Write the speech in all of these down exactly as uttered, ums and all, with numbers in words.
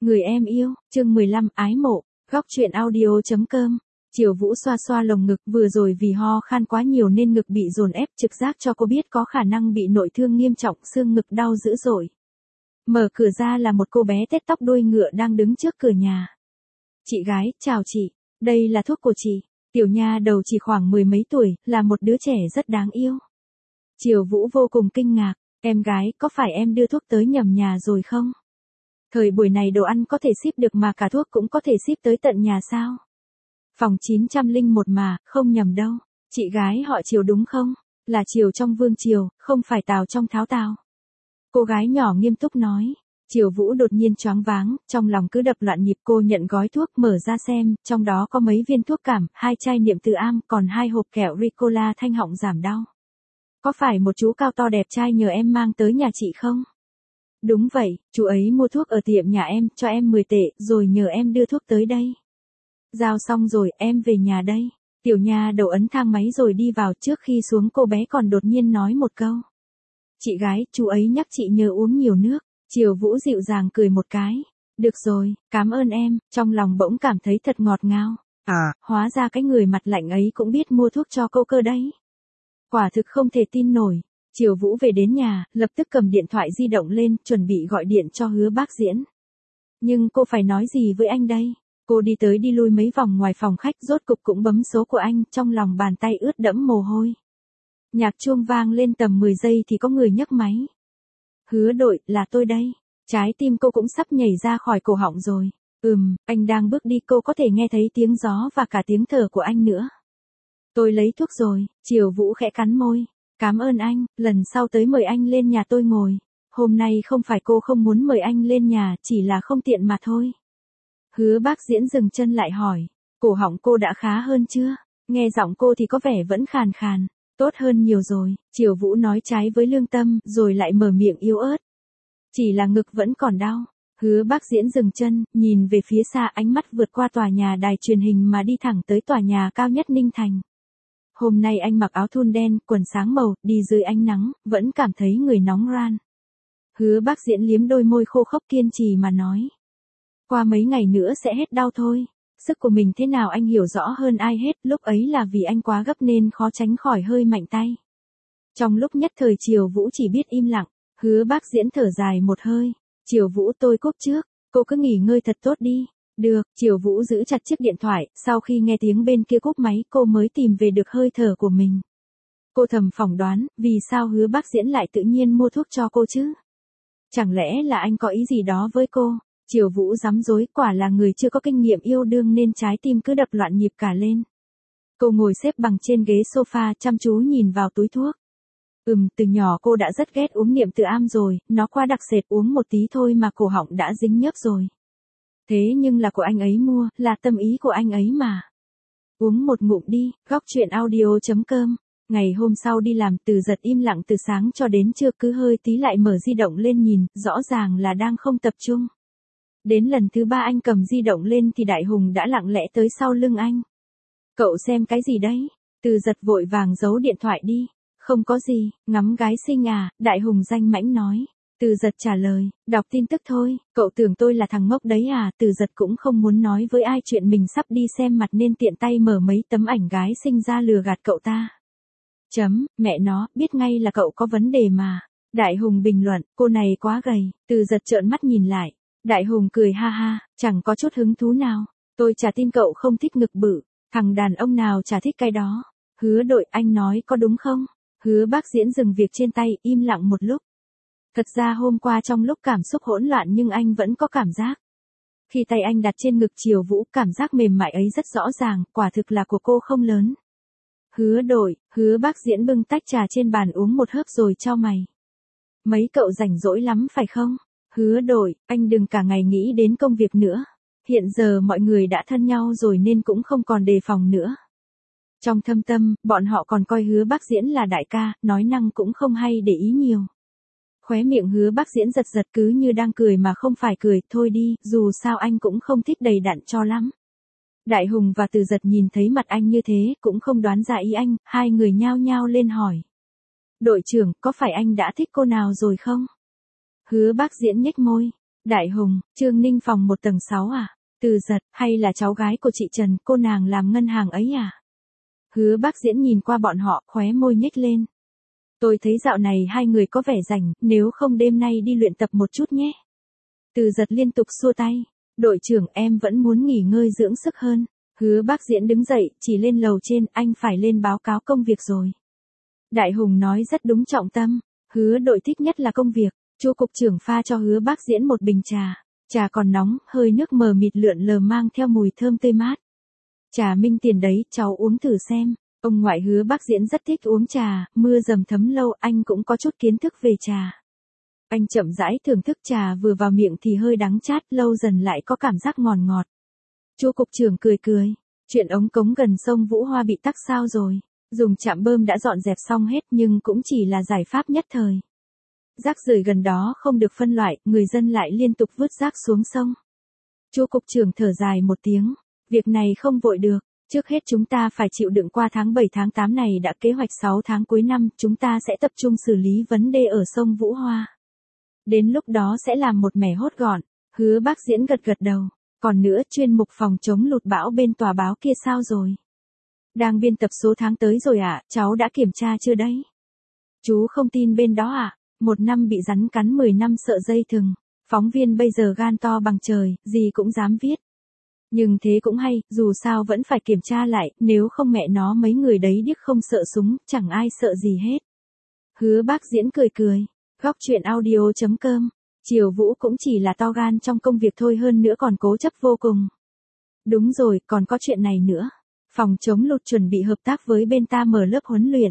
Người em yêu, chương mười lăm, ái mộ, góc truyện audio chấm com. Triều Vũ xoa xoa lồng ngực, vừa rồi vì ho khan quá nhiều nên ngực bị dồn ép, trực giác cho cô biết có khả năng bị nội thương nghiêm trọng, xương ngực đau dữ dội. Mở cửa ra là một cô bé tết tóc đuôi ngựa đang đứng trước cửa nhà. Chị gái, chào chị, đây là thuốc của chị. Tiểu nha đầu chỉ khoảng mười mấy tuổi, là một đứa trẻ rất đáng yêu. Triều Vũ vô cùng kinh ngạc, em gái, có phải em đưa thuốc tới nhầm nhà rồi không? Thời buổi này đồ ăn có thể ship được mà cả thuốc cũng có thể ship tới tận nhà sao? Phòng chín trăm lẻ một mà, không nhầm đâu. Chị gái họ Triều đúng không? Là Triều trong Vương Triều, không phải Tào trong Tháo Tào. Cô gái nhỏ nghiêm túc nói. Triều Vũ đột nhiên choáng váng, trong lòng cứ đập loạn nhịp. Cô nhận gói thuốc mở ra xem, trong đó có mấy viên thuốc cảm, hai chai niệm từ am, còn hai hộp kẹo Ricola thanh họng giảm đau. Có phải một chú cao to đẹp trai nhờ em mang tới nhà chị không? Đúng vậy, chú ấy mua thuốc ở tiệm nhà em, cho em mười tệ, rồi nhờ em đưa thuốc tới đây. Giao xong rồi, em về nhà đây. Tiểu nha đầu ấn thang máy rồi đi vào, trước khi xuống cô bé còn đột nhiên nói một câu. Chị gái, chú ấy nhắc chị nhớ uống nhiều nước. Triều Vũ dịu dàng cười một cái. Được rồi, cảm ơn em, trong lòng bỗng cảm thấy thật ngọt ngào. À, hóa ra cái người mặt lạnh ấy cũng biết mua thuốc cho cô cơ đấy. Quả thực không thể tin nổi. Triều Vũ về đến nhà, lập tức cầm điện thoại di động lên, chuẩn bị gọi điện cho Hứa Bác Diễn. Nhưng cô phải nói gì với anh đây? Cô đi tới đi lui mấy vòng ngoài phòng khách, rốt cục cũng bấm số của anh, trong lòng bàn tay ướt đẫm mồ hôi. Nhạc chuông vang lên tầm mười giây thì có người nhấc máy. Hứa Đội, là tôi đây. Trái tim cô cũng sắp nhảy ra khỏi cổ họng rồi. Ừm, anh đang bước đi, cô có thể nghe thấy tiếng gió và cả tiếng thở của anh nữa. Tôi lấy thuốc rồi. Triều Vũ khẽ cắn môi. Cảm ơn anh, lần sau tới mời anh lên nhà tôi ngồi. Hôm nay không phải cô không muốn mời anh lên nhà, chỉ là không tiện mà thôi. Hứa Bác Diễn dừng chân lại hỏi. Cổ họng cô đã khá hơn chưa? Nghe giọng cô thì có vẻ vẫn khàn khàn. Tốt hơn nhiều rồi. Triều Vũ nói trái với lương tâm, rồi lại mở miệng yếu ớt. Chỉ là ngực vẫn còn đau. Hứa Bác Diễn dừng chân, nhìn về phía xa, ánh mắt vượt qua tòa nhà đài truyền hình mà đi thẳng tới tòa nhà cao nhất Ninh Thành. Hôm nay anh mặc áo thun đen, quần sáng màu, đi dưới ánh nắng, vẫn cảm thấy người nóng ran. Hứa Bác Diễn liếm đôi môi khô khốc kiên trì mà nói. Qua mấy ngày nữa sẽ hết đau thôi. Sức của mình thế nào anh hiểu rõ hơn ai hết, lúc ấy là vì anh quá gấp nên khó tránh khỏi hơi mạnh tay. Trong lúc nhất thời Triều Vũ chỉ biết im lặng, Hứa Bác Diễn thở dài một hơi. Triều Vũ, tôi cúp trước, cô cứ nghỉ ngơi thật tốt đi. Được, Triều Vũ giữ chặt chiếc điện thoại, sau khi nghe tiếng bên kia cúp máy cô mới tìm về được hơi thở của mình. Cô thầm phỏng đoán, vì sao Hứa Bác Diễn lại tự nhiên mua thuốc cho cô chứ? Chẳng lẽ là anh có ý gì đó với cô? Triều Vũ rắm rối, quả là người chưa có kinh nghiệm yêu đương nên trái tim cứ đập loạn nhịp cả lên. Cô ngồi xếp bằng trên ghế sofa chăm chú nhìn vào túi thuốc. Ừm, từ nhỏ cô đã rất ghét uống niệm từ am rồi, nó quá đặc sệt, uống một tí thôi mà cổ họng đã dính nhớp rồi. Thế nhưng là của anh ấy mua, là tâm ý của anh ấy mà. Uống một ngụm đi, góc truyện audio chấm com. Ngày hôm sau đi làm, Từ Giật im lặng từ sáng cho đến trưa, cứ hơi tí lại mở di động lên nhìn, rõ ràng là đang không tập trung. Đến lần thứ ba anh cầm di động lên thì Đại Hùng đã lặng lẽ tới sau lưng anh. Cậu xem cái gì đấy? Từ Giật vội vàng giấu điện thoại đi. Không có gì, ngắm gái xinh à, Đại Hùng danh mãnh nói. Từ Giật trả lời, đọc tin tức thôi, cậu tưởng tôi là thằng ngốc đấy à? Từ Giật cũng không muốn nói với ai chuyện mình sắp đi xem mặt nên tiện tay mở mấy tấm ảnh gái xinh ra lừa gạt cậu ta. Chấm, mẹ nó, biết ngay là cậu có vấn đề mà. Đại Hùng bình luận, cô này quá gầy. Từ Giật trợn mắt nhìn lại. Đại Hùng cười ha ha, chẳng có chút hứng thú nào. Tôi chả tin cậu không thích ngực bự, thằng đàn ông nào chả thích cái đó. Hứa Đội, anh nói có đúng không? Hứa Bác Diễn dừng việc trên tay, im lặng một lúc. Thật ra hôm qua trong lúc cảm xúc hỗn loạn nhưng anh vẫn có cảm giác. Khi tay anh đặt trên ngực Triều Vũ, cảm giác mềm mại ấy rất rõ ràng, quả thực là của cô không lớn. Hứa Đội, Hứa Bác Diễn bưng tách trà trên bàn uống một hớp rồi chau mày. Mấy cậu rảnh rỗi lắm phải không? Hứa Đội, anh đừng cả ngày nghĩ đến công việc nữa. Hiện giờ mọi người đã thân nhau rồi nên cũng không còn đề phòng nữa. Trong thâm tâm, bọn họ còn coi Hứa Bác Diễn là đại ca, nói năng cũng không hay để ý nhiều. Khóe miệng Hứa Bác Diễn giật giật cứ như đang cười mà không phải cười, thôi đi, dù sao anh cũng không thích đầy đặn cho lắm. Đại Hùng và Từ Giật nhìn thấy mặt anh như thế, cũng không đoán ra ý anh, hai người nhao nhao lên hỏi. Đội trưởng, có phải anh đã thích cô nào rồi không? Hứa Bác Diễn nhếch môi. Đại Hùng, Trương Ninh phòng một tầng sáu à? Từ Giật, hay là cháu gái của chị Trần, cô nàng làm ngân hàng ấy à? Hứa Bác Diễn nhìn qua bọn họ, khóe môi nhếch lên. Tôi thấy dạo này hai người có vẻ rảnh, nếu không đêm nay đi luyện tập một chút nhé. Từ Giật liên tục xua tay. Đội trưởng, em vẫn muốn nghỉ ngơi dưỡng sức hơn. Hứa Bác Diễn đứng dậy, chỉ lên lầu trên, anh phải lên báo cáo công việc rồi. Đại Hùng nói rất đúng trọng tâm. Hứa đội thích nhất là công việc. Chu cục trưởng pha cho Hứa Bác Diễn một bình trà. Trà còn nóng, hơi nước mờ mịt lượn lờ mang theo mùi thơm tươi mát. Trà Minh Tiền đấy, cháu uống thử xem. Ông ngoại Hứa Bác Diễn rất thích uống trà, mưa dầm thấm lâu, anh cũng có chút kiến thức về trà. Anh chậm rãi thưởng thức trà, vừa vào miệng thì hơi đắng chát, lâu dần lại có cảm giác ngọt ngọt. Chu cục trưởng cười cười, chuyện ống cống gần sông Vũ Hoa bị tắc sao rồi? Dùng trạm bơm đã dọn dẹp xong hết nhưng cũng chỉ là giải pháp nhất thời. Rác rưởi gần đó không được phân loại, người dân lại liên tục vứt rác xuống sông. Chu cục trưởng thở dài một tiếng, việc này không vội được, trước hết chúng ta phải chịu đựng qua tháng bảy tháng tám này đã, kế hoạch sáu tháng cuối năm chúng ta sẽ tập trung xử lý vấn đề ở sông Vũ Hoa. Đến lúc đó sẽ làm một mẻ hốt gọn. Hứa Bác Diễn gật gật đầu. Còn nữa, chuyên mục phòng chống lụt bão bên tòa báo kia sao rồi? Đang biên tập số tháng tới rồi ạ, à, cháu đã kiểm tra chưa đấy? Chú không tin bên đó à? Một năm bị rắn cắn mười năm sợ dây thừng. Phóng viên bây giờ gan to bằng trời, gì cũng dám viết. Nhưng thế cũng hay, dù sao vẫn phải kiểm tra lại, nếu không mẹ nó mấy người đấy điếc không sợ súng, chẳng ai sợ gì hết. Hứa Bác Diễn cười cười. Góc truyện audio chấm com. Triều Vũ cũng chỉ là to gan trong công việc thôi, hơn nữa còn cố chấp vô cùng. Đúng rồi, còn có chuyện này nữa. Phòng chống lụt chuẩn bị hợp tác với bên ta mở lớp huấn luyện.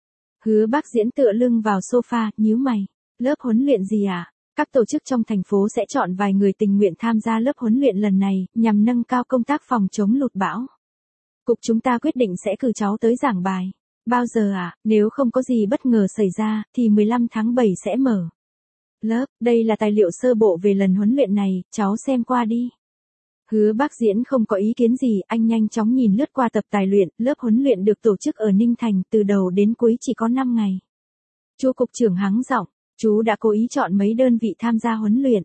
Hứa Bác Diễn tựa lưng vào sofa, nhíu mày. Lớp huấn luyện gì à? Các tổ chức trong thành phố sẽ chọn vài người tình nguyện tham gia lớp huấn luyện lần này, nhằm nâng cao công tác phòng chống lụt bão. Cục chúng ta quyết định sẽ cử cháu tới giảng bài. Bao giờ à, nếu không có gì bất ngờ xảy ra, thì mười lăm tháng bảy sẽ mở lớp. Đây là tài liệu sơ bộ về lần huấn luyện này, cháu xem qua đi. Hứa Bác Diễn không có ý kiến gì, anh nhanh chóng nhìn lướt qua tập tài luyện. Lớp huấn luyện được tổ chức ở Ninh Thành, từ đầu đến cuối chỉ có năm ngày. Chu cục trưởng hắng giọng, chú đã cố ý chọn mấy đơn vị tham gia huấn luyện.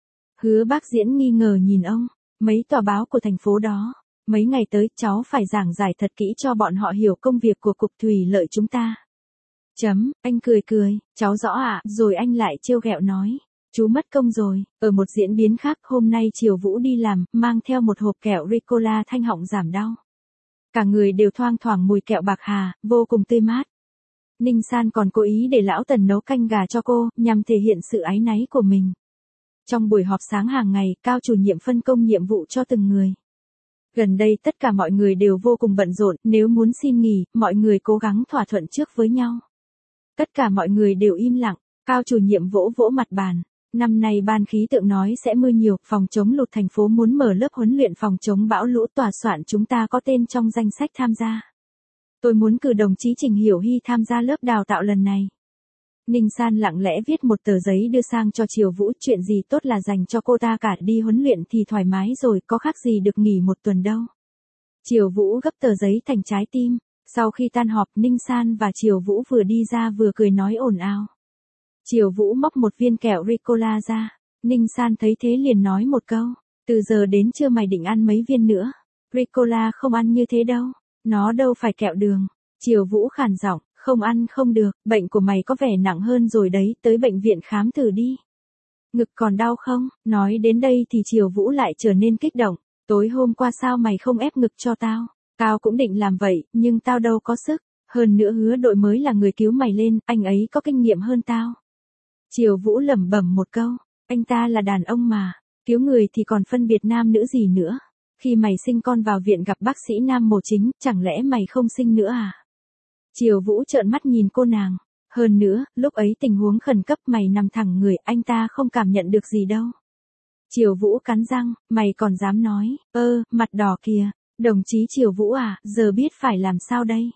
Hứa Bác Diễn nghi ngờ nhìn ông, mấy tòa báo của thành phố đó. Mấy ngày tới cháu phải giảng giải thật kỹ cho bọn họ hiểu công việc của Cục Thủy lợi chúng ta. Chấm, anh cười cười, cháu rõ ạ, à? Rồi anh lại trêu ghẹo nói, chú mất công rồi. Ở một diễn biến khác, hôm nay Triều Vũ đi làm, mang theo một hộp kẹo Ricola thanh họng giảm đau. Cả người đều thoang thoảng mùi kẹo bạc hà, vô cùng tươi mát. Ninh San còn cố ý để lão Tần nấu canh gà cho cô, nhằm thể hiện sự áy náy của mình. Trong buổi họp sáng hàng ngày, Cao chủ nhiệm phân công nhiệm vụ cho từng người. Gần đây tất cả mọi người đều vô cùng bận rộn, nếu muốn xin nghỉ, mọi người cố gắng thỏa thuận trước với nhau. Tất cả mọi người đều im lặng, Cao chủ nhiệm vỗ vỗ mặt bàn. Năm nay ban khí tượng nói sẽ mưa nhiều, phòng chống lụt thành phố muốn mở lớp huấn luyện phòng chống bão lũ, tòa soạn chúng ta có tên trong danh sách tham gia. Tôi muốn cử đồng chí Trình Hiểu Hy tham gia lớp đào tạo lần này. Ninh San lặng lẽ viết một tờ giấy đưa sang cho Triều Vũ, chuyện gì tốt là dành cho cô ta cả, đi huấn luyện thì thoải mái rồi, có khác gì được nghỉ một tuần đâu. Triều Vũ gấp tờ giấy thành trái tim, sau khi tan họp Ninh San và Triều Vũ vừa đi ra vừa cười nói ồn ào. Triều Vũ móc một viên kẹo Ricola ra, Ninh San thấy thế liền nói một câu, từ giờ đến trưa mày định ăn mấy viên nữa, Ricola không ăn như thế đâu, nó đâu phải kẹo đường. Triều Vũ khàn giọng, không ăn không được, bệnh của mày có vẻ nặng hơn rồi đấy, tới bệnh viện khám thử đi. Ngực còn đau không? Nói đến đây thì Triều Vũ lại trở nên kích động, tối hôm qua sao mày không ép ngực cho tao? Tao cũng định làm vậy, nhưng tao đâu có sức, hơn nữa Hứa đội mới là người cứu mày lên, anh ấy có kinh nghiệm hơn tao. Triều Vũ lẩm bẩm một câu, anh ta là đàn ông mà, cứu người thì còn phân biệt nam nữ gì nữa. Khi mày sinh con vào viện gặp bác sĩ nam mổ chính, chẳng lẽ mày không sinh nữa à? Triều Vũ trợn mắt nhìn cô nàng. Hơn nữa, lúc ấy tình huống khẩn cấp mày nằm thẳng người, anh ta không cảm nhận được gì đâu. Triều Vũ cắn răng, mày còn dám nói, ơ, mặt đỏ kìa, đồng chí Triều Vũ à, giờ biết phải làm sao đây?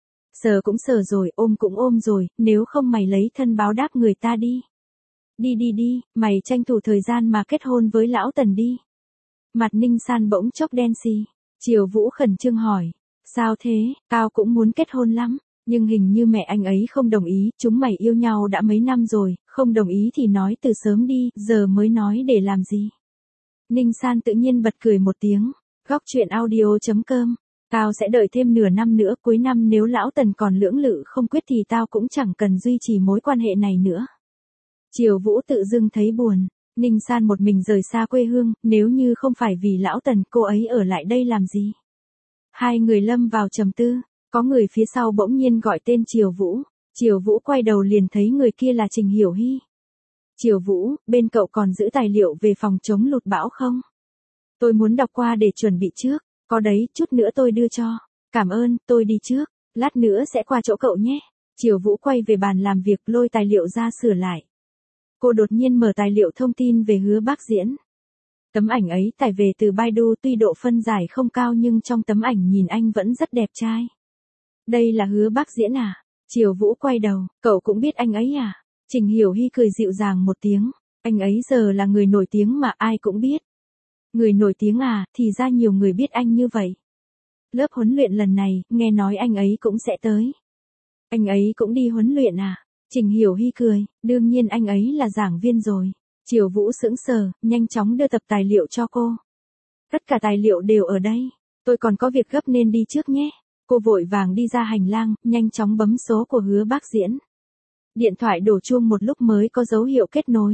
Sờ cũng sờ rồi, ôm cũng ôm rồi, nếu không mày lấy thân báo đáp người ta đi. Đi đi đi, mày tranh thủ thời gian mà kết hôn với lão Tần đi. Mặt Ninh San bỗng chốc đen xì. Triều Vũ khẩn trương hỏi, sao thế, tao cũng muốn kết hôn lắm. Nhưng hình như mẹ anh ấy không đồng ý, chúng mày yêu nhau đã mấy năm rồi, không đồng ý thì nói từ sớm đi, giờ mới nói để làm gì. Ninh San tự nhiên bật cười một tiếng, góc chuyện audio.com, tao sẽ đợi thêm nửa năm nữa, cuối năm nếu lão Tần còn lưỡng lự không quyết thì tao cũng chẳng cần duy trì mối quan hệ này nữa. Triều Vũ tự dưng thấy buồn, Ninh San một mình rời xa quê hương, nếu như không phải vì lão Tần cô ấy ở lại đây làm gì. Hai người lâm vào trầm tư, có người phía sau bỗng nhiên gọi tên Triều Vũ, Triều Vũ quay đầu liền thấy người kia là Trình Hiểu Hy. Triều Vũ, bên cậu còn giữ tài liệu về phòng chống lụt bão không? Tôi muốn đọc qua để chuẩn bị trước, có đấy, chút nữa tôi đưa cho. Cảm ơn, tôi đi trước, lát nữa sẽ qua chỗ cậu nhé. Triều Vũ quay về bàn làm việc lôi tài liệu ra sửa lại. Cô đột nhiên mở tài liệu thông tin về Hứa Bác Diễn. Tấm ảnh ấy tải về từ Baidu, tuy độ phân giải không cao nhưng trong tấm ảnh nhìn anh vẫn rất đẹp trai. Đây là Hứa Bác Diễn à? Triều Vũ quay đầu, cậu cũng biết anh ấy à? Trình Hiểu Hy cười dịu dàng một tiếng, anh ấy giờ là người nổi tiếng mà ai cũng biết. Người nổi tiếng à, thì ra nhiều người biết anh như vậy. Lớp huấn luyện lần này, nghe nói anh ấy cũng sẽ tới. Anh ấy cũng đi huấn luyện à? Trình Hiểu Hy cười, đương nhiên anh ấy là giảng viên rồi. Triều Vũ sững sờ, nhanh chóng đưa tập tài liệu cho cô. Tất cả tài liệu đều ở đây, tôi còn có việc gấp nên đi trước nhé. Cô vội vàng đi ra hành lang, nhanh chóng bấm số của Hứa Bác Diễn. Điện thoại đổ chuông một lúc mới có dấu hiệu kết nối.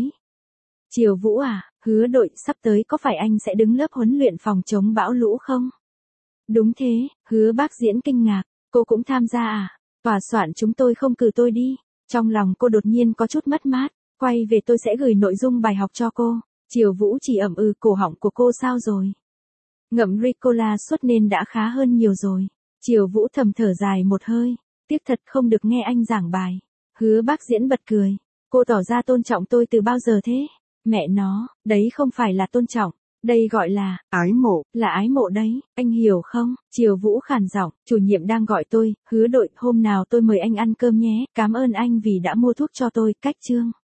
Triều Vũ à, Hứa đội sắp tới có phải anh sẽ đứng lớp huấn luyện phòng chống bão lũ không? Đúng thế, Hứa Bác Diễn kinh ngạc, cô cũng tham gia à? Tòa soạn chúng tôi không cử tôi đi. Trong lòng cô đột nhiên có chút mất mát, quay về tôi sẽ gửi nội dung bài học cho cô. Triều Vũ chỉ ậm ừ, cổ họng của cô sao rồi? Ngậm Ricola suốt nên đã khá hơn nhiều rồi. Triều Vũ thầm thở dài một hơi, tiếc thật không được nghe anh giảng bài. Hứa Bác Diễn bật cười, cô tỏ ra tôn trọng tôi từ bao giờ thế? Mẹ nó, đấy không phải là tôn trọng, đây gọi là ái mộ, là ái mộ đấy, anh hiểu không? Triều Vũ khàn giọng, chủ nhiệm đang gọi tôi, Hứa đội, hôm nào tôi mời anh ăn cơm nhé, cảm ơn anh vì đã mua thuốc cho tôi, cách chương.